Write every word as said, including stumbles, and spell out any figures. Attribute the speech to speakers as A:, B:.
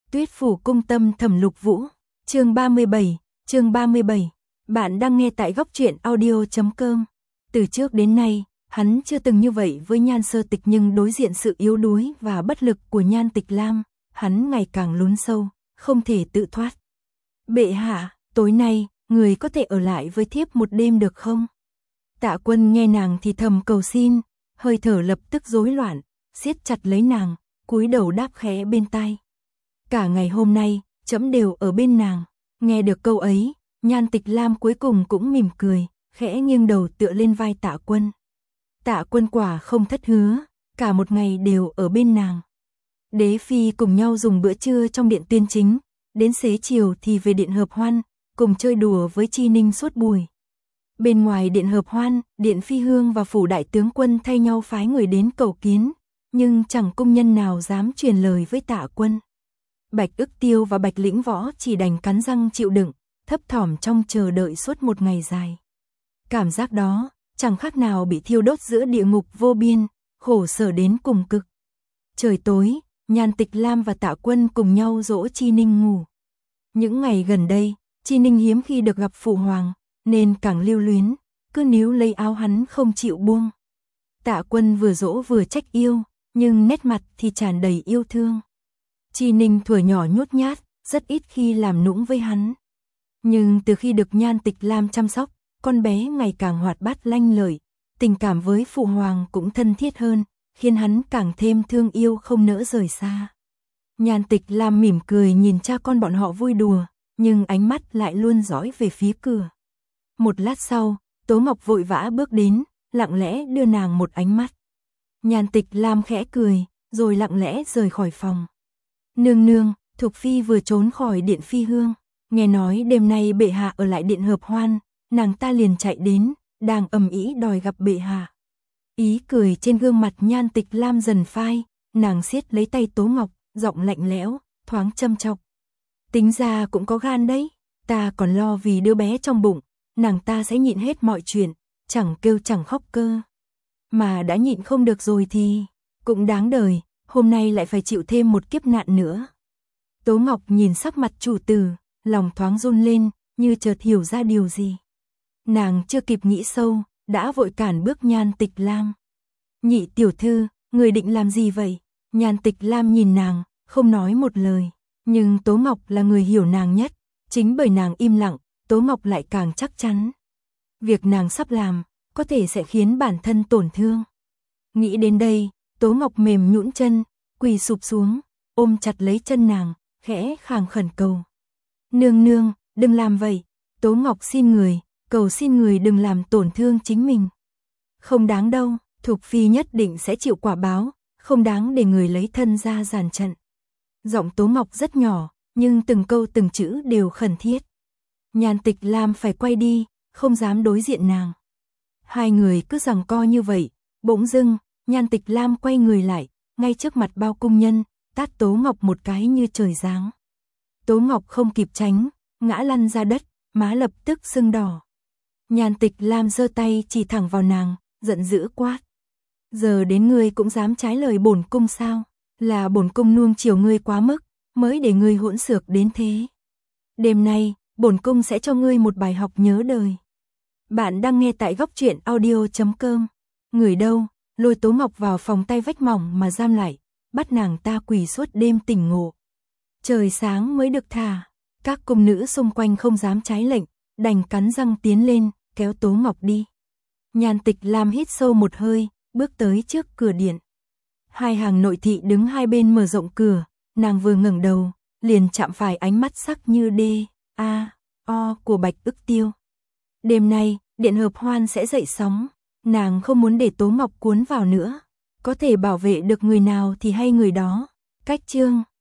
A: Tuyết phủ cung tâm Thẩm Lục Vũ, chương ba mươi bảy, chương ba mươi bảy. Bạn đang nghe tại góc truyện audio chấm com. Từ trước đến nay, hắn chưa từng như vậy với Nhan Sơ Tịch, nhưng đối diện sự yếu đuối và bất lực của Nhan Tịch Lam, hắn ngày càng lún sâu, không thể tự thoát. Bệ hạ, tối nay, người có thể ở lại với thiếp một đêm được không? Tạ Quân nghe nàng thì thầm cầu xin, hơi thở lập tức rối loạn, siết chặt lấy nàng, cúi đầu đáp khẽ bên tai. Cả ngày hôm nay, trẫm đều ở bên nàng. Nghe được câu ấy, Nhan Tịch Lam cuối cùng cũng mỉm cười, khẽ nghiêng đầu tựa lên vai Tạ Quân. Tạ Quân quả không thất hứa, cả một ngày đều ở bên nàng. Đế phi cùng nhau dùng bữa trưa trong điện Tuyên Chính, đến xế chiều thì về điện Hợp Hoan, cùng chơi đùa với Chi Ninh suốt buổi. Bên ngoài điện Hợp Hoan, điện Phi Hương và phủ đại tướng quân thay nhau phái người đến cầu kiến, nhưng chẳng cung nhân nào dám truyền lời với Tạ Quân. Bạch Ức Tiêu và Bạch Lĩnh Võ chỉ đành cắn răng chịu đựng, thấp thỏm trong chờ đợi suốt một ngày dài. Cảm giác đó, chẳng khác nào bị thiêu đốt giữa địa ngục vô biên, khổ sở đến cùng cực. Trời tối, Nhan Tịch Lam và Tạ Quân cùng nhau dỗ Chi Ninh ngủ. Những ngày gần đây, Chi Ninh hiếm khi được gặp phụ hoàng, nên càng lưu luyến, cứ níu lấy áo hắn không chịu buông. Tạ Quân vừa dỗ vừa trách yêu, nhưng nét mặt thì tràn đầy yêu thương. Chi Ninh thuở nhỏ nhút nhát, rất ít khi làm nũng với hắn. Nhưng từ khi được Nhan Tịch Lam chăm sóc, con bé ngày càng hoạt bát lanh lợi, tình cảm với phụ hoàng cũng thân thiết hơn, khiến hắn càng thêm thương yêu không nỡ rời xa. Nhan Tịch Lam mỉm cười nhìn cha con bọn họ vui đùa, nhưng ánh mắt lại luôn dõi về phía cửa. Một lát sau, Tố Ngọc vội vã bước đến, lặng lẽ đưa nàng một ánh mắt. Nhan Tịch Lam khẽ cười, rồi lặng lẽ rời khỏi phòng. Nương nương, Thục Phi vừa trốn khỏi điện Phi Hương, nghe nói đêm nay bệ hạ ở lại điện Hợp Hoan, nàng ta liền chạy đến, đang ầm ĩ đòi gặp bệ hạ. Ý cười trên gương mặt Nhan Tịch Lam dần phai, nàng siết lấy tay Tố Ngọc, giọng lạnh lẽo, thoáng châm chọc. Tính ra cũng có gan đấy, ta còn lo vì đứa bé trong bụng, nàng ta sẽ nhịn hết mọi chuyện, chẳng kêu chẳng khóc cơ. Mà đã nhịn không được rồi thì, cũng đáng đời, hôm nay lại phải chịu thêm một kiếp nạn nữa. Tố Ngọc nhìn sắc mặt chủ tử, lòng thoáng run lên, như chợt hiểu ra điều gì. Nàng chưa kịp nghĩ sâu, đã vội cản bước Nhan Tịch Lam. Nhị tiểu thư, người định làm gì vậy? Nhan Tịch Lam nhìn nàng, không nói một lời. Nhưng Tố Ngọc là người hiểu nàng nhất, chính bởi nàng im lặng, Tố Ngọc lại càng chắc chắn. Việc nàng sắp làm, có thể sẽ khiến bản thân tổn thương. Nghĩ đến đây, Tố Ngọc mềm nhũn chân, quỳ sụp xuống, ôm chặt lấy chân nàng, khẽ khàng khẩn cầu. Nương nương, đừng làm vậy, Tố Ngọc xin người, cầu xin người đừng làm tổn thương chính mình. Không đáng đâu, Thục Phi nhất định sẽ chịu quả báo, không đáng để người lấy thân ra giàn trận. Giọng Tố Ngọc rất nhỏ, nhưng từng câu từng chữ đều khẩn thiết. Nhan Tịch Lam phải quay đi, không dám đối diện nàng. Hai người cứ giằng co như vậy, bỗng dưng, Nhan Tịch Lam quay người lại, ngay trước mặt bao cung nhân, tát Tố Ngọc một cái như trời giáng. Tố Ngọc không kịp tránh, ngã lăn ra đất, má lập tức sưng đỏ. Nhan Tịch Lam giơ tay chỉ thẳng vào nàng, giận dữ quát. Giờ đến ngươi cũng dám trái lời bổn cung sao? Là bổn cung nuông chiều ngươi quá mức, mới để ngươi hỗn xược đến thế. Đêm nay, bổn cung sẽ cho ngươi một bài học nhớ đời. Bạn đang nghe tại góc truyện audio chấm com. Người đâu, lôi Tố Ngọc vào phòng tay vách mỏng mà giam lại, bắt nàng ta quỳ suốt đêm tỉnh ngộ. Trời sáng mới được thả, các cung nữ xung quanh không dám trái lệnh, đành cắn răng tiến lên, kéo Tố Ngọc đi. Nhan Tịch Lam hít sâu một hơi, bước tới trước cửa điện. Hai hàng nội thị đứng hai bên mở rộng cửa, nàng vừa ngẩng đầu, liền chạm phải ánh mắt sắc như đê, a, o của Bạch Ức Tiêu. Đêm nay, điện Hợp Hoan sẽ dậy sóng, nàng không muốn để Tố Ngọc cuốn vào nữa. Có thể bảo vệ được người nào thì hay người đó. Cách chương